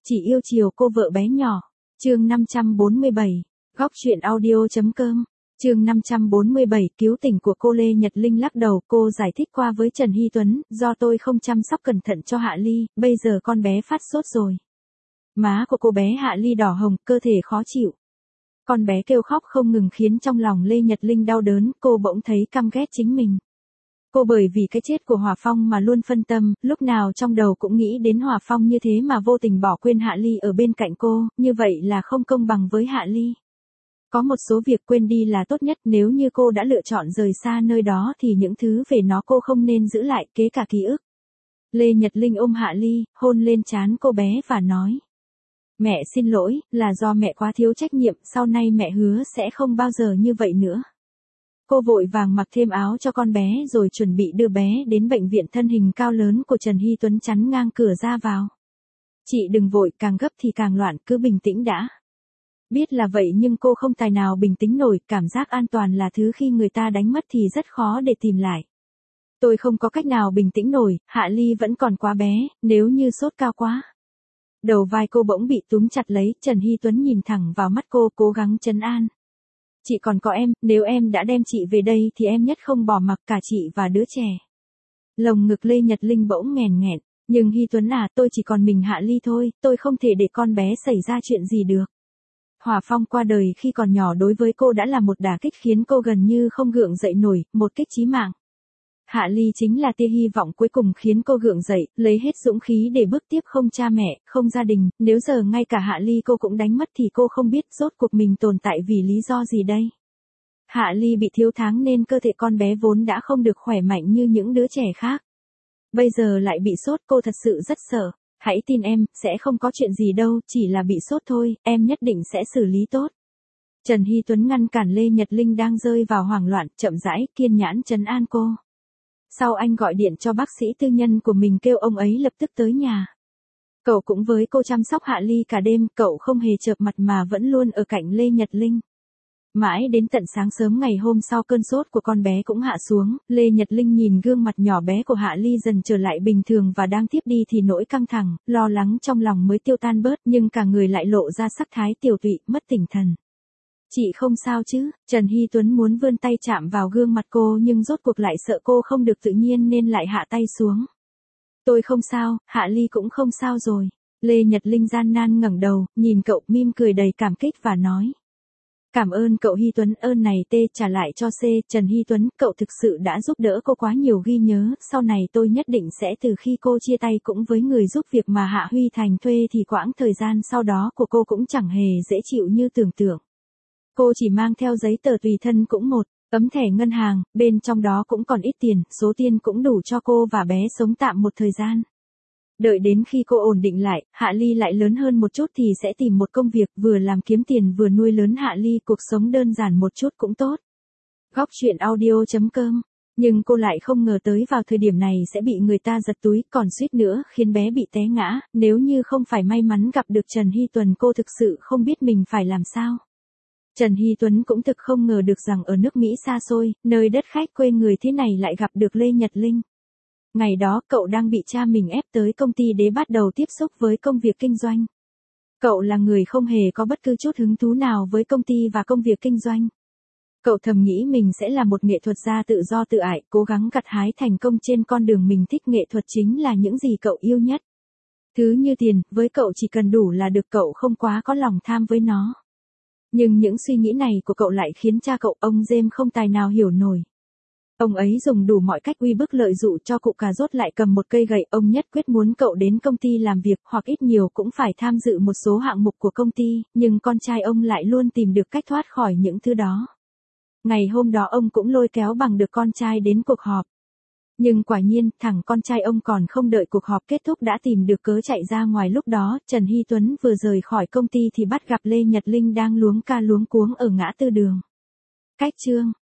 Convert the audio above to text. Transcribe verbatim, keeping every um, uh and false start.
Chỉ yêu chiều cô vợ bé nhỏ. Chương năm trăm bốn mươi bảy. Góc truyện audio.com. Chương năm trăm bốn mươi bảy. Cứu tình của cô Lê Nhật Linh lắc đầu, cô giải thích qua với Trần Hy Tuấn, do tôi không chăm sóc cẩn thận cho Hạ Ly, bây giờ con bé phát sốt rồi. Má của cô bé Hạ Ly đỏ hồng, cơ thể khó chịu. Con bé kêu khóc không ngừng khiến trong lòng Lê Nhật Linh đau đớn, cô bỗng thấy căm ghét chính mình. Cô bởi vì cái chết của Hòa Phong mà luôn phân tâm, lúc nào trong đầu cũng nghĩ đến Hòa Phong như thế mà vô tình bỏ quên Hạ Ly ở bên cạnh cô, như vậy là không công bằng với Hạ Ly. Có một số việc quên đi là tốt nhất, nếu như cô đã lựa chọn rời xa nơi đó thì những thứ về nó cô không nên giữ lại, kể cả ký ức. Lê Nhật Linh ôm Hạ Ly, hôn lên trán cô bé và nói. Mẹ xin lỗi, là do mẹ quá thiếu trách nhiệm, sau này mẹ hứa sẽ không bao giờ như vậy nữa. Cô vội vàng mặc thêm áo cho con bé rồi chuẩn bị đưa bé đến bệnh viện. Thân hình cao lớn của Trần Hy Tuấn chắn ngang cửa ra vào. Chị đừng vội, càng gấp thì càng loạn, cứ bình tĩnh đã. Biết là vậy nhưng cô không tài nào bình tĩnh nổi, cảm giác an toàn là thứ khi người ta đánh mất thì rất khó để tìm lại. Tôi không có cách nào bình tĩnh nổi, Hạ Ly vẫn còn quá bé, nếu như sốt cao quá. Đầu vai cô bỗng bị túm chặt lấy, Trần Hy Tuấn nhìn thẳng vào mắt cô, cố gắng trấn an. Chị còn có em, nếu em đã đem chị về đây thì em nhất không bỏ mặc cả chị và đứa trẻ. Lồng ngực Lê Nhật Linh bỗng nghẹn nghẹn, nhưng Hy Tuấn à, tôi chỉ còn mình Hạ Ly thôi, tôi không thể để con bé xảy ra chuyện gì được. Hòa Phong qua đời khi còn nhỏ đối với cô đã là một đả kích khiến cô gần như không gượng dậy nổi, một kích chí mạng. Hạ Ly chính là tia hy vọng cuối cùng khiến cô gượng dậy, lấy hết dũng khí để bước tiếp. Không cha mẹ, không gia đình, nếu giờ ngay cả Hạ Ly cô cũng đánh mất thì cô không biết rốt cuộc mình tồn tại vì lý do gì đây. Hạ Ly bị thiếu tháng nên cơ thể con bé vốn đã không được khỏe mạnh như những đứa trẻ khác. Bây giờ lại bị sốt, cô thật sự rất sợ. Hãy tin em, sẽ không có chuyện gì đâu, chỉ là bị sốt thôi, em nhất định sẽ xử lý tốt. Trần Hy Tuấn ngăn cản Lê Nhật Linh đang rơi vào hoảng loạn, chậm rãi, kiên nhẫn trấn an cô. Sau anh gọi điện cho bác sĩ tư nhân của mình kêu ông ấy lập tức tới nhà. Cậu cũng với cô chăm sóc Hạ Ly cả đêm, cậu không hề chợp mặt mà vẫn luôn ở cạnh Lê Nhật Linh. Mãi đến tận sáng sớm ngày hôm sau cơn sốt của con bé cũng hạ xuống, Lê Nhật Linh nhìn gương mặt nhỏ bé của Hạ Ly dần trở lại bình thường và đang tiếp đi thì nỗi căng thẳng, lo lắng trong lòng mới tiêu tan bớt, nhưng cả người lại lộ ra sắc thái tiều tụy, mất tỉnh thần. Chị không sao chứ? Trần Hy Tuấn muốn vươn tay chạm vào gương mặt cô nhưng rốt cuộc lại sợ cô không được tự nhiên nên lại hạ tay xuống. Tôi không sao, Hạ Ly cũng không sao rồi. Lê Nhật Linh gian nan ngẩng đầu, nhìn cậu mỉm cười đầy cảm kích và nói. Cảm ơn cậu Hy Tuấn, ơn này T trả lại cho C. Trần Hy Tuấn, cậu thực sự đã giúp đỡ cô quá nhiều, ghi nhớ, sau này tôi nhất định sẽ từ khi cô chia tay cũng với người giúp việc mà Hạ Huy Thành thuê thì quãng thời gian sau đó của cô cũng chẳng hề dễ chịu như tưởng tượng. Cô chỉ mang theo giấy tờ tùy thân cũng một tấm thẻ ngân hàng, bên trong đó cũng còn ít tiền, số tiền cũng đủ cho cô và bé sống tạm một thời gian. Đợi đến khi cô ổn định lại, Hạ Ly lại lớn hơn một chút thì sẽ tìm một công việc vừa làm kiếm tiền vừa nuôi lớn Hạ Ly, cuộc sống đơn giản một chút cũng tốt. Góc truyện audio.com. Nhưng cô lại không ngờ tới vào thời điểm này sẽ bị người ta giật túi, còn suýt nữa khiến bé bị té ngã, nếu như không phải may mắn gặp được Trần Hy Tuấn cô thực sự không biết mình phải làm sao. Trần Hy Tuấn cũng thực không ngờ được rằng ở nước Mỹ xa xôi, nơi đất khách quê người thế này lại gặp được Lê Nhật Linh. Ngày đó cậu đang bị cha mình ép tới công ty để bắt đầu tiếp xúc với công việc kinh doanh. Cậu là người không hề có bất cứ chút hứng thú nào với công ty và công việc kinh doanh. Cậu thầm nghĩ mình sẽ là một nghệ thuật gia tự do tự ải, cố gắng gặt hái thành công trên con đường mình thích. Nghệ thuật chính là những gì cậu yêu nhất. Thứ như tiền, với cậu chỉ cần đủ là được, cậu không quá có lòng tham với nó. Nhưng những suy nghĩ này của cậu lại khiến cha cậu, ông James, không tài nào hiểu nổi. Ông ấy dùng đủ mọi cách uy bức lợi dụ cho cụ cà rốt lại cầm một cây gậy, ông nhất quyết muốn cậu đến công ty làm việc hoặc ít nhiều cũng phải tham dự một số hạng mục của công ty, nhưng con trai ông lại luôn tìm được cách thoát khỏi những thứ đó. Ngày hôm đó ông cũng lôi kéo bằng được con trai đến cuộc họp. Nhưng quả nhiên, thằng con trai ông còn không đợi cuộc họp kết thúc đã tìm được cớ chạy ra ngoài. Lúc đó, Trần Hy Tuấn vừa rời khỏi công ty thì bắt gặp Lê Nhật Linh đang luống ca luống cuống ở ngã tư đường. Cách chương